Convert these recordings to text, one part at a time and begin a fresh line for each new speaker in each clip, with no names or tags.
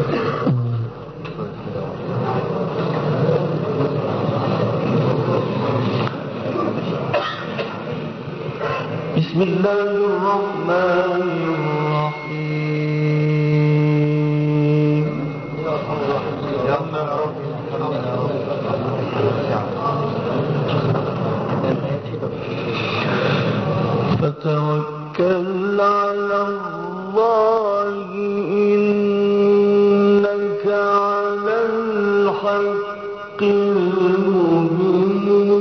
بسم الله الرحمن الرحيم. فتوكل على الله إنك على الحق المبين.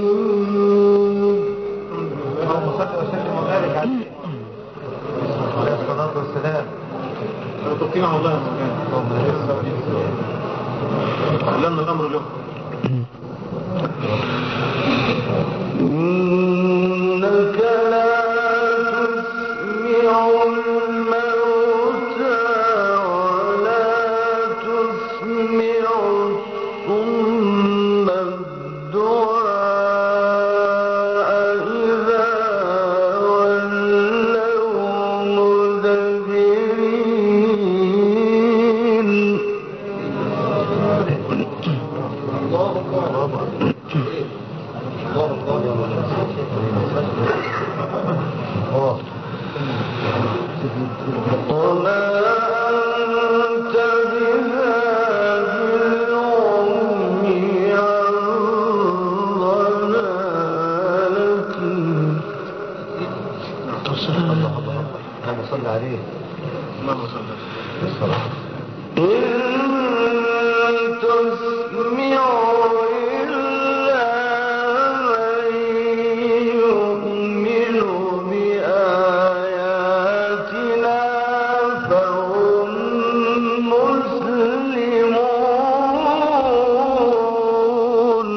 اللهم صل وسلم وبارك عليه عليه الصلاة والسلام. تقيمه الله يا مولانا. علمنا الأمر له.
إنك لا تسمع الموتى ولا تسمع الصم الدعاء إذا ولوا مدبرين. وما أنت بهادي العمي عن ضلالتهم.
اللهم صل عليه. اللهم صل عليه.
إن تسمع إلا من يؤمن بآياتنا فهم مسلمون.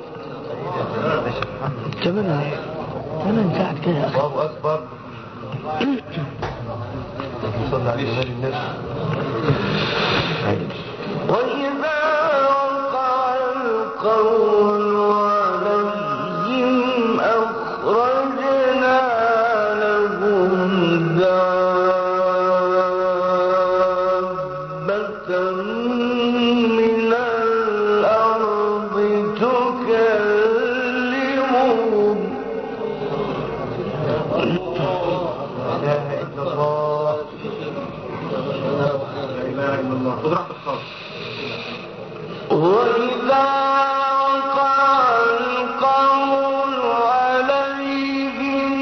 كمان ساعد كده يا أخي.
الله أكبر. صلى على جمال الناس.
وإذا وقع القول عليهم أخرجنا لهم دابة من الأرض تكلمهم.
لا إله إلا الله. لا إله إلا الله. خذ راحتك خالص.
وإذا وقع القول عليهم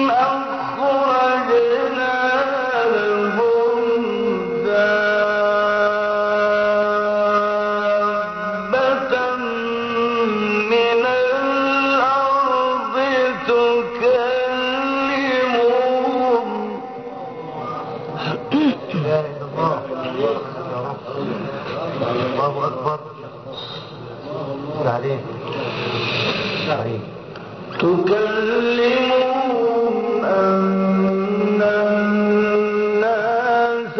أخرجنا لهم دابة من الأرض تكلمهم.
لا إله إلا الله. الله أكبر. عليه. عليه.
تكلمهم أن الناس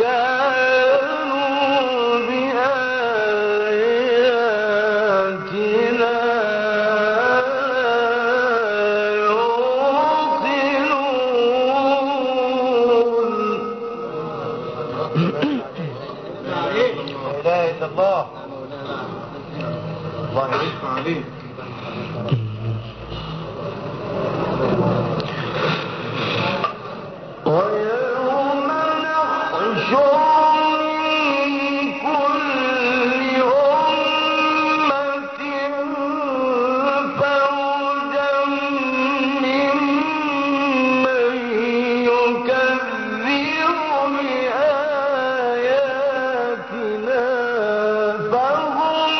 كانوا بآياتنا يوقنون.
لا إله إلا الله. الله يعيش عليه.
ويوم نحشر من كل أمة فوجا ممن يكذب بآياتنا فهم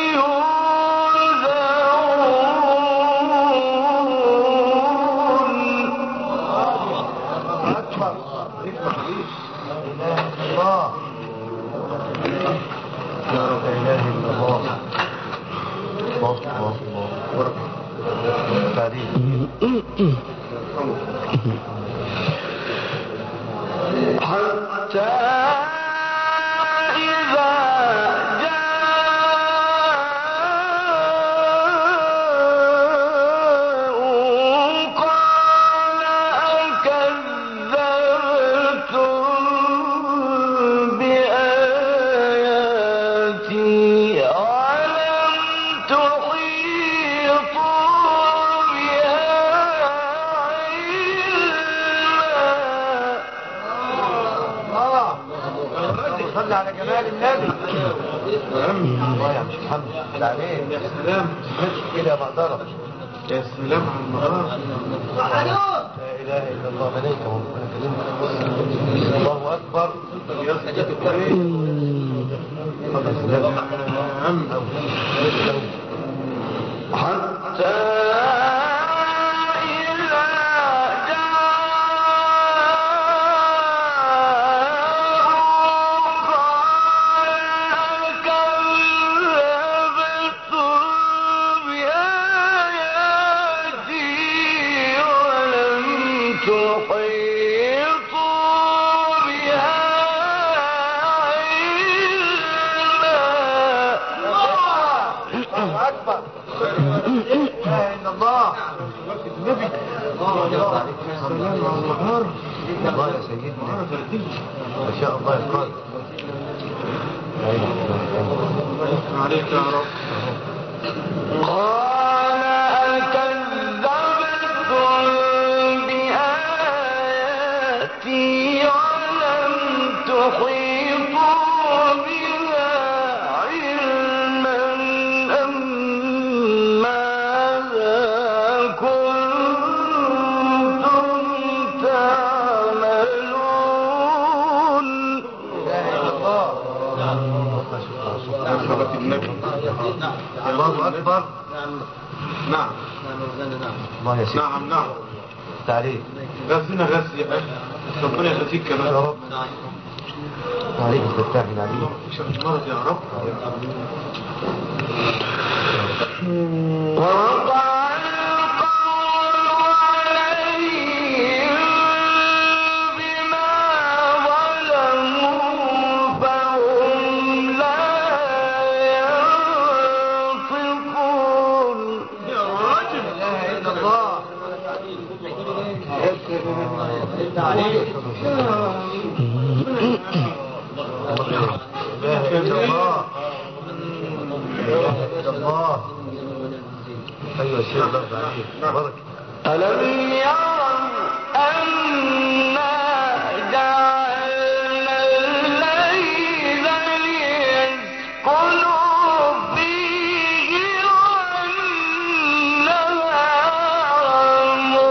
حتى إذا جاءوا قال أكذبتم بآيات
صل على جمال النبي. الله يا مش محمد عليك. يا سلام كده يا مقدرة. يا سلام على المقدرة. لا اله الا الله. ملائكة الله اكبر. يا
حتى
الله يا سيدنا ما شاء الله يقال عليك يا رب.
قال أكذبتم بآياتي ولم تحيطوا بها علما أم ماذا كنتم تعملون.
الله أكبر. نعم الله يا سيدي. نعم تعليق غزنا غز يا أخي. ربنا يغزيك كمان يا رب. عليك تفتح عليك مرض يا رب.
ووقع القول عليهم بما ظلموا فهم لا ينطقون.
يا راجل لا اله الا الله. لا اله الا الله. الله ايوه شيخ الله عليك بارك.
ألم يروا أنا جعلنا الليل ليسكنوا فيه والنهار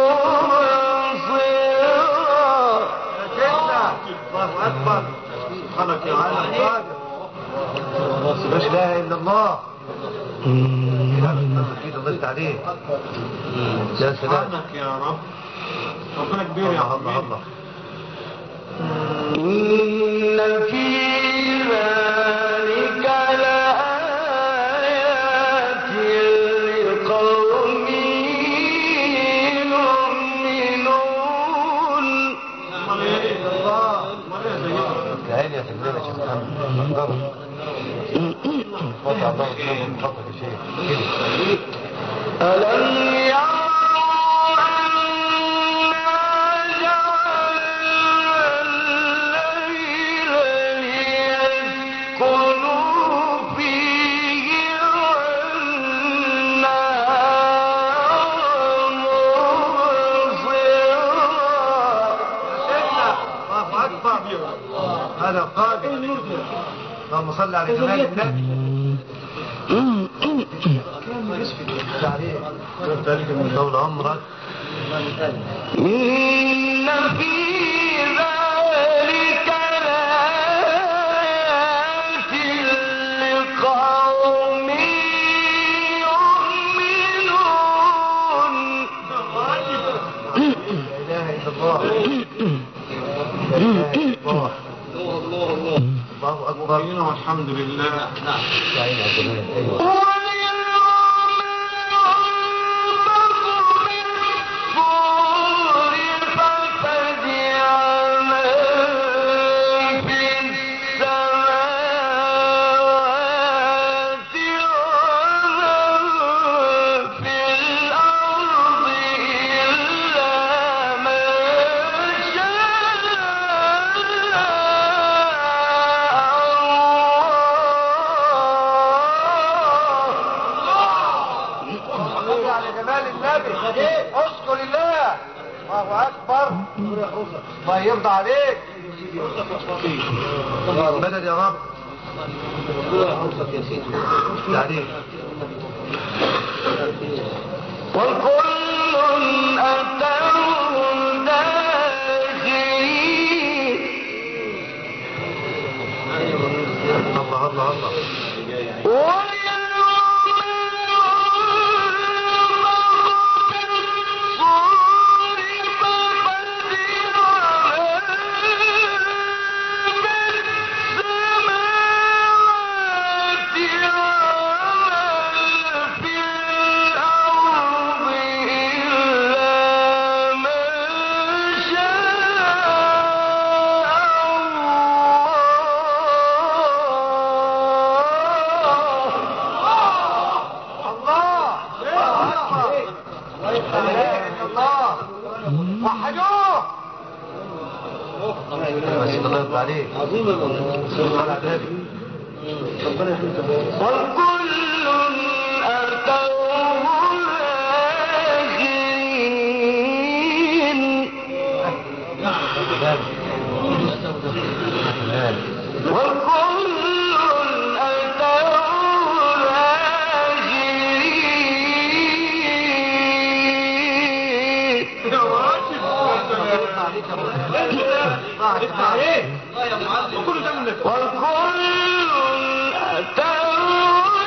مبصرا.
الله اكبر. خلق يا عالم قادر. لا اله الا الله. الله عليك يا سلامك يا رب. ربنا كبير يا الله الله.
إن في ذلك لآيات لقوم يؤمنون.
العين يا سيدنا شيخ محمد قطع الله وسلم خطأ شيء
ألم يروا أنا جعلنا الليل ليسكنوا فيه والنهار مبصرا.
الله أكبر. هذا قادر. اللهم صل على جمال النبي. طول عمرك.
إن في ذلك لآيات لقوم يؤمنون.
لا إله إلا الله. لا إله إلا الله. الله أكبر. والحمد لله. الله يرضى عليك. مدد يا رب. تعليم.
وكل أتوه داخلين.
الله الله الله. عظيم
وكل أتوه داخلين. وكل أتوه داخلين. وكل أتوه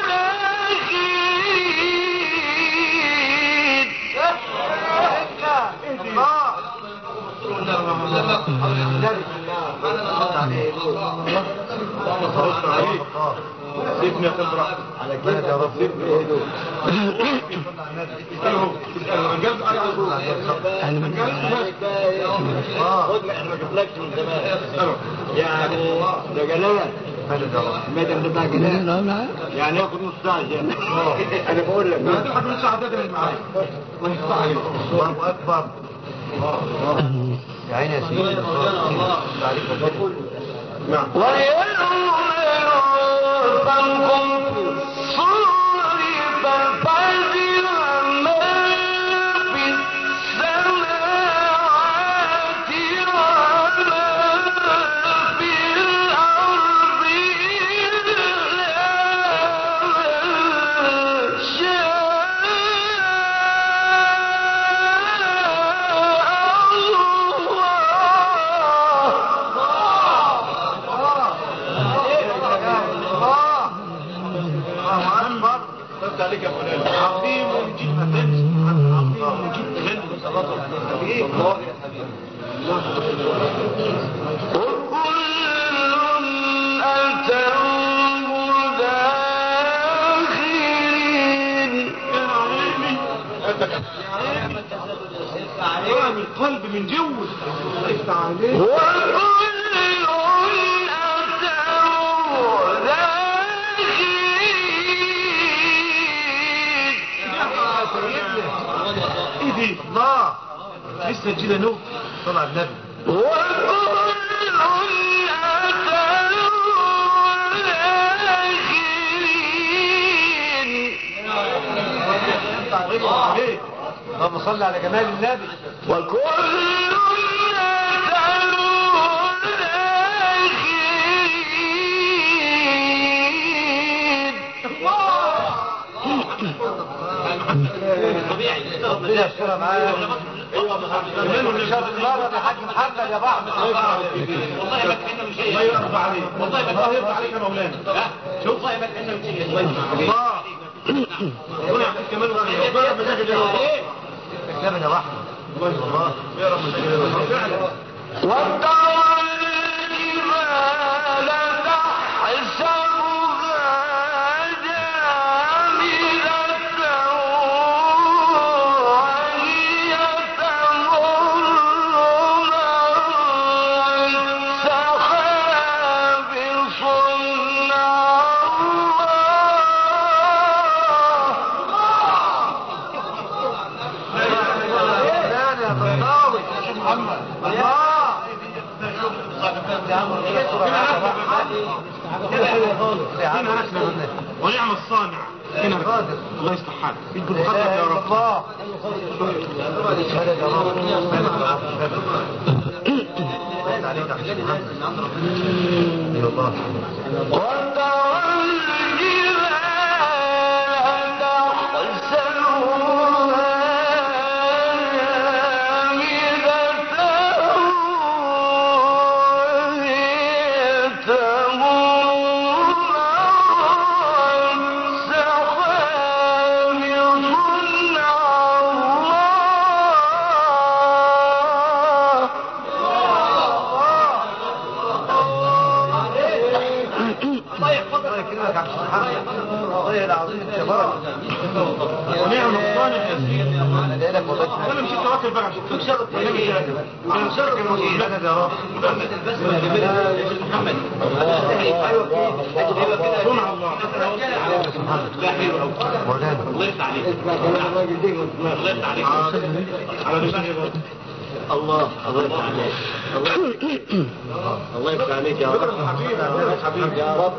سيبني خبرة على كده يا رب.
يعني ده جلال الميدان بتاع جلال يعني ياخد نص ساعة انا بقول لك
ما تاخد نص ساعة ده من معايا. الله اكبر. يا عيني يا سيدي. نعم.
ويوم ينفخ في الصور ففزع من في السماوات ومن في الأرض إلا من شاء
عليك يا فلان. عظيم جدا. عظيم جدا. حبيبي الله يا حبيبي.
وكل أتوه داخلين.
يا عيني يا من القلب من جوه. افتح عليه.
وكل أتوه
ايه دي الله لسه جينا نوم طلع النبي.
وكل أتوه داخلين.
اللهم صل على جمال النبي.
وكل أتوه داخلين.
طبيعي ربنا يسترها معايا. ايوه شاف المره يا حاج محمد يا بعض. والله ما كنا مش الله يرضى عليك. والله ما يرضى عليك يا مولانا. شوف والله ما كنا مش الله الله ربنا يعطيك كمان ربنا مزاجك يا رب. كتابنا يا رحمه الله يا رب فعلا.
وترى الجبال تحسبها جامدة وهي تمر مر السحاب صنع
ونعم الصانع هنا القادر الله يصلح حالك يجبر بخاطرك يا رب. الله عليك يا حسين محمد. اي والله. والله العظيم شباب
ونعم الصانع يا سيدي.
انا جاي لك والله.
انا مشيت توكل بقى عشان تكسر الطريق. انا مشارك الموجود
يا رب.
محمد. ايوه كده. صنع الله. لا حلو قوي.
مولانا
الله يفتح عليك. الله يفتح عليك. على دماغي برضه. الله يفتح عليك. الله يفتح عليك يا رب. حبيبي يا رب.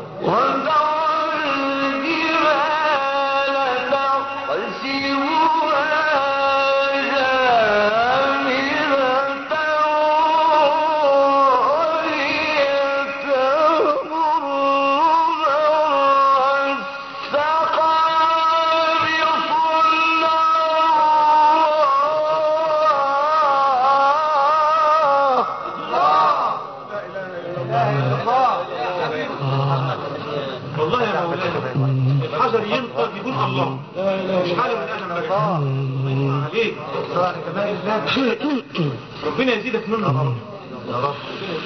والله يا مولانا الحجر ينطق يقول الله مش حاله من انا الله عليك ربنا يزيدك منه
يا رب.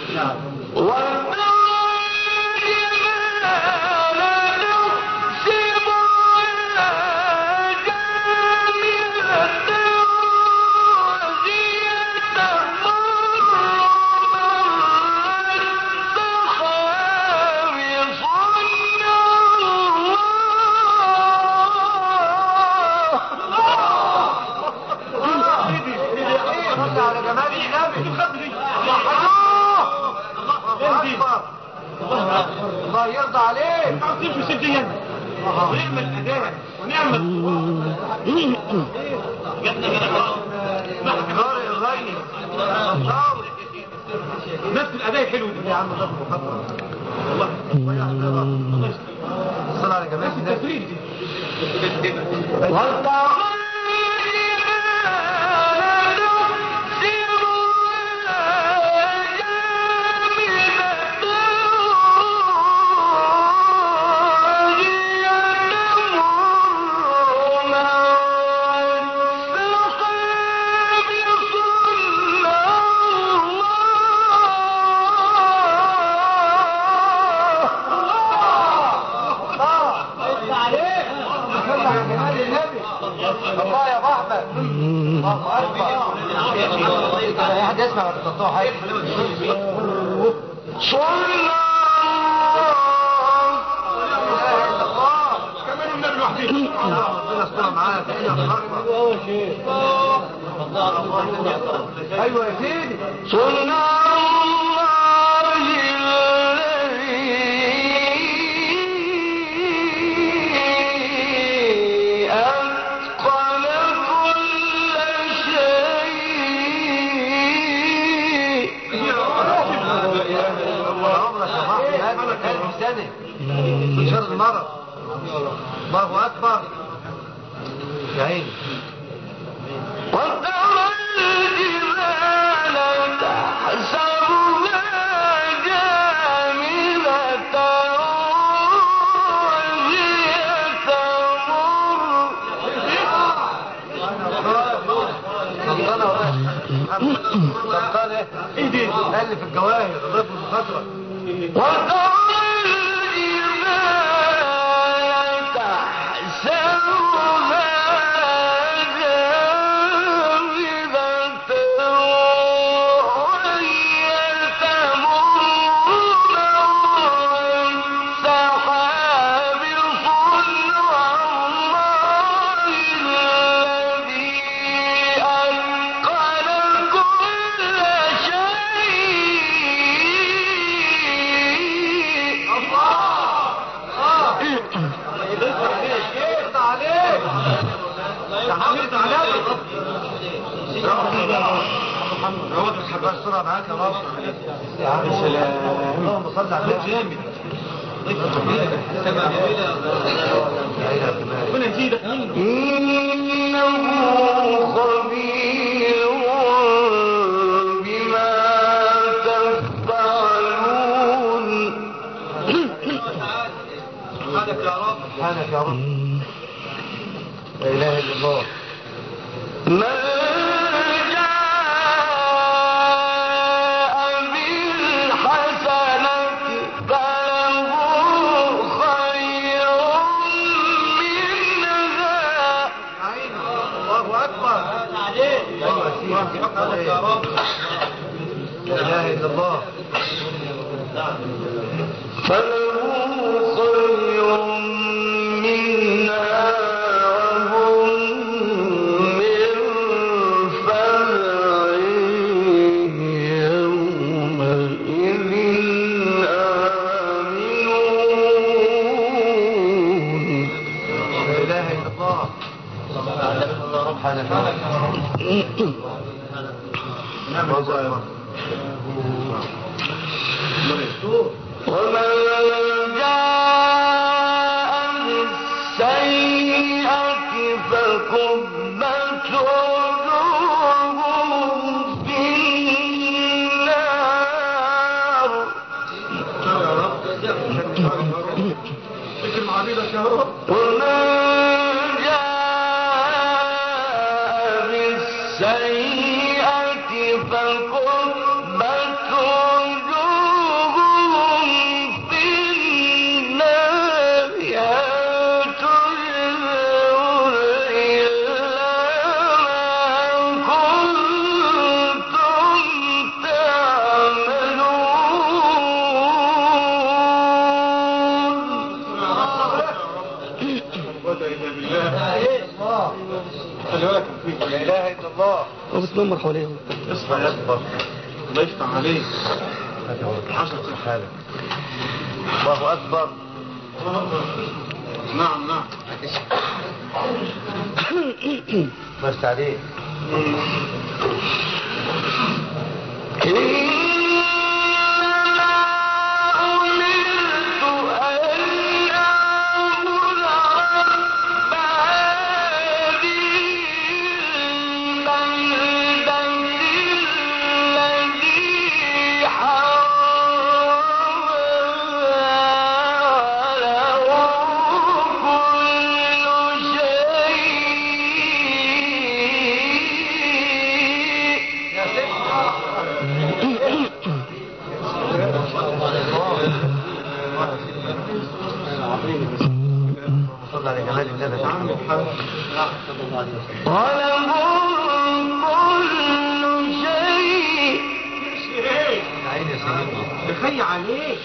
على جمال النبي. الله يرضى عليك.
عظيم في سجيا ونعم الأداء ونعم نفس الأداء حلو
يا عم ده محضر والله. الصلاة على جمال النبي. الله يا احمد. الله اكبر. واحد يسمع ولا تقطعوا حاجه.
كمان النبي الوحيد
ربنا يستر معانا. ايوه يا سيدي. من شر المرض. الله اكبر. يا عيني. ايه دي؟ اللي في الجواهر الرب المخاطره. محمد هو الحباس السرعة معاك يا رب يا عم سلام اللهم صل على النبي جامد ربنا يزيدك
إنه خبير بما تفعلون.
سبحانك يا رب سبحانك يا رب لا إله إلا الله.
من جاء بالحسنة فله خير منها.
الله أكبر سبحانك يا رب لا إله إلا الله.
فله خير منها وهم من فزع يومئذ آمنون.
لا إله إلا الله. سبحانك يا رب.
ومن جاء بالسيئة فكبت وجوههم في النار.
فكر معابيدك يا رب.
ومن جاء بالسيئة فكبت وجوههم في النار هل تجزون إلا ما كنتم تعملون.
خلي بالك فيك لا إله إلا الله.
هو بتنمر حواليه.
اصحى يا أكبر الله يفتح عليك. حشرة حالك. الله أكبر. نعم نعم بس عليك. صلى على جمال النبي
ولهم كل شيء.
عين يا سيدي
تخيل عليك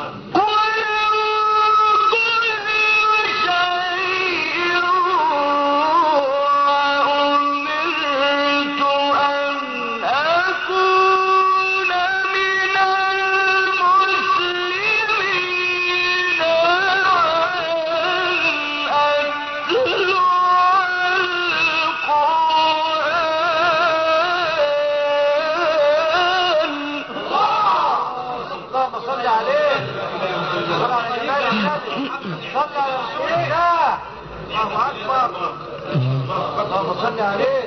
صلى عليه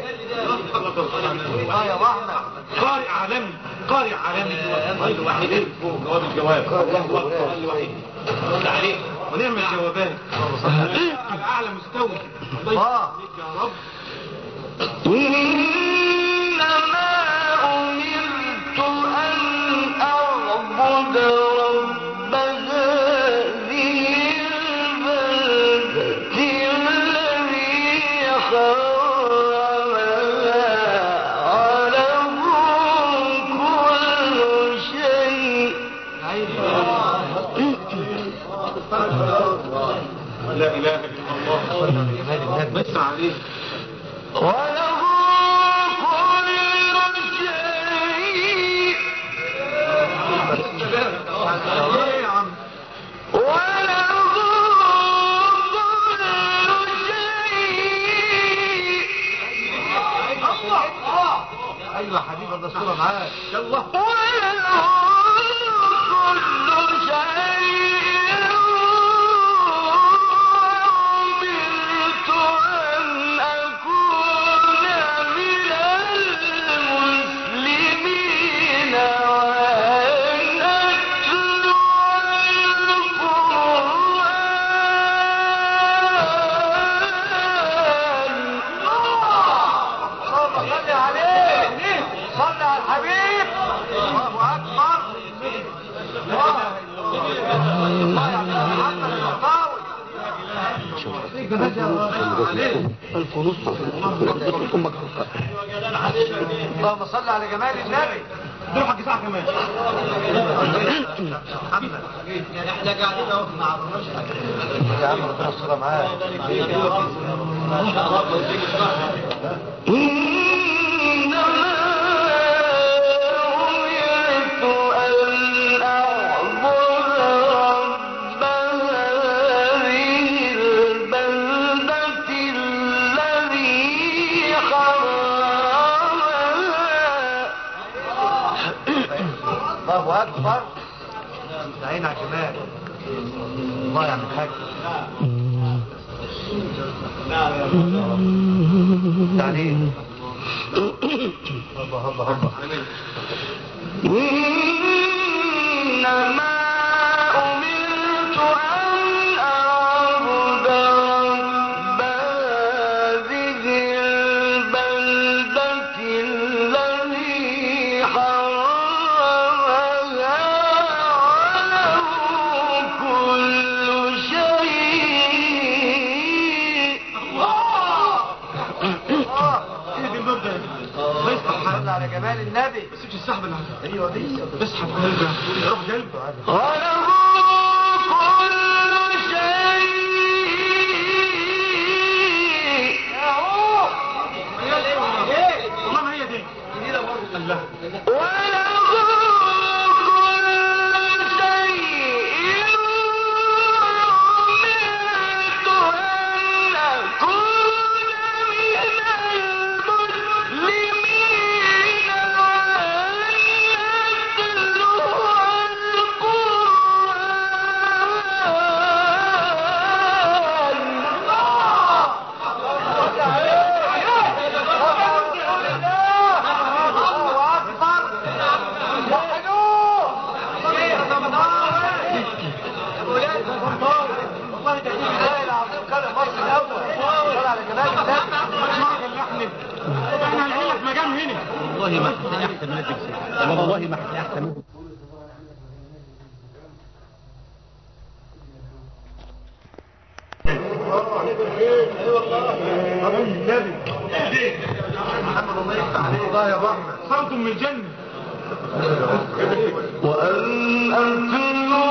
يا رحمة.
قارئ عالمي قارئ عالمي الوحيدين فوق جواب الجواب الوحيد صلى عليه ونعم الجوابات على اعلى مستوى. الله يا رب.
إنما أمرت أن أعبد رب هذه البلدة الذي حرمها وله كل شيء.
لا اله الا الله بس عليه
وله كل شيء.
ايه يا عم
وله كل شيء.
ايوه حبيب الله. معاك يلا.
الفلوس امك
اللهم صل على جمال النبي.
دول حق ساعة كمان.
يعني احنا قاعدين اهو ما عرفناش يا عم ربنا يستر معاك. ما شاء الله. الله أكبر. عين على الجمال. الله يعمل حاجة. تعليم. الله الله الله. إنما أمرت أن أعبد رب هذه البلدة الذي حرمها وله كل شيء. الله صلى على جمال النبي.
بس مش السحب اللي عندك.
ايوه دي
اسحب قلبه روح قلبه.
وله كل شيء.
والله ما هي دي. الله.
وله كل شيء أمرت أن أكون من المسلمين وأن أتلو
احنا هنعمل لك مجام هنا.
والله ما احسن احسن من الدكسي والله ما احسن احسن من
محمد الله يفتح عليه. الله يا رحمة.
صوت من الجنة.
وأن أتلو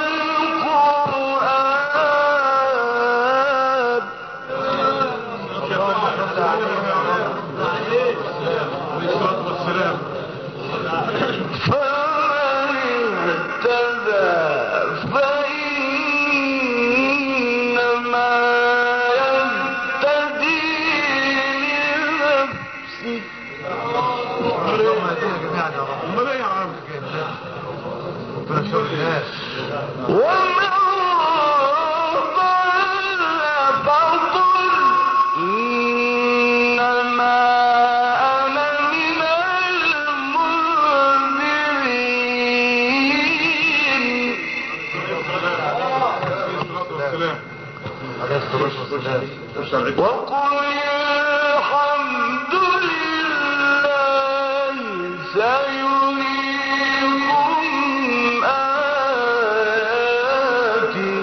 القرآن
والسلام.
فمن اهتدى فإنما يهتدي لنفسه
اللهم اهدنا جميعا يا رب.
امال ايه يا عم؟
ربنا يشفي الناس.
ومن ضل فقل إنما أنا من المنذرين.
والسلام.
عليه الصلاة والسلام.
وقل الحمد لله سيريكم آياته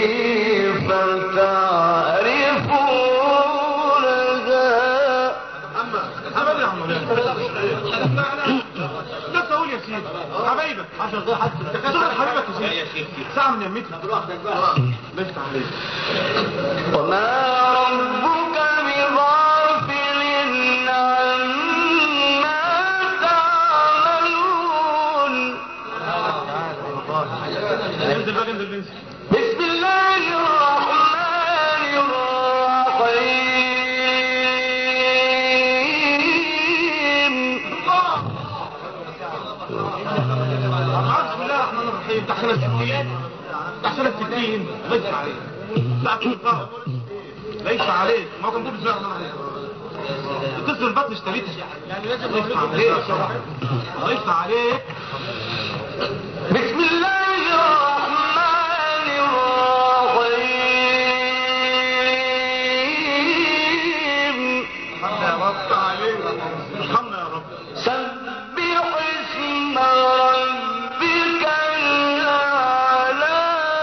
فتعرفونها.
حبايبي يا عم مولانا. بس اقول يا سيدي حبايبك عشان ده حد تخيل حبايبك يا سيدي ساعة من يمتها بس عليك.
وما ربك بغافل عما تعملون.
انزل بقى انزل بنزل.
بسم الله الرحمن الرحيم.
سنة 60 بتاع سنة 60 ليس عليك لا تنقى ليس عليك ما كان بيقول بسم الله الرحمن الرحيم اتصل البطن اشتريتها يعني لازم ليس عليك ليس عليك
بسم الله الرحمن الرحيم
الحمد يا رب عليك الحمد يا رب
سبح اسم ربك الأعلى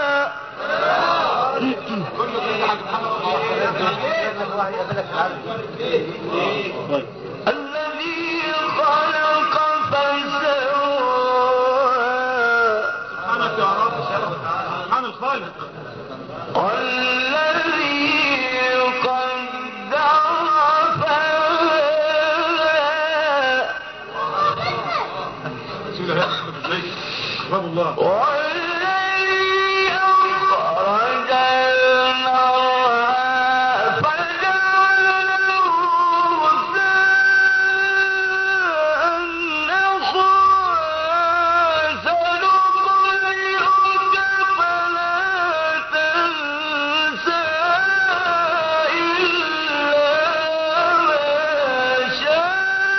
الذي خلق فسوى
سبحانك يا رب سبحان الخالق
والذي قدر فهدى
بسم الله ازاي باب الله
والذي أخرج المرعى فجعله غثاء نحوا سنقرئك فلا تنسى إلا ما شاء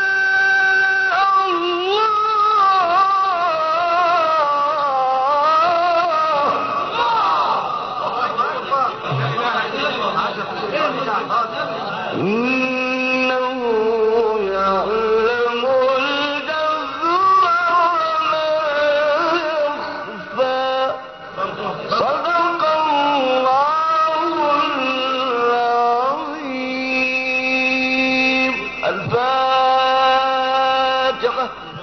إنه يعلم الجهر وما يخفى صدق الله العظيم الفاتحة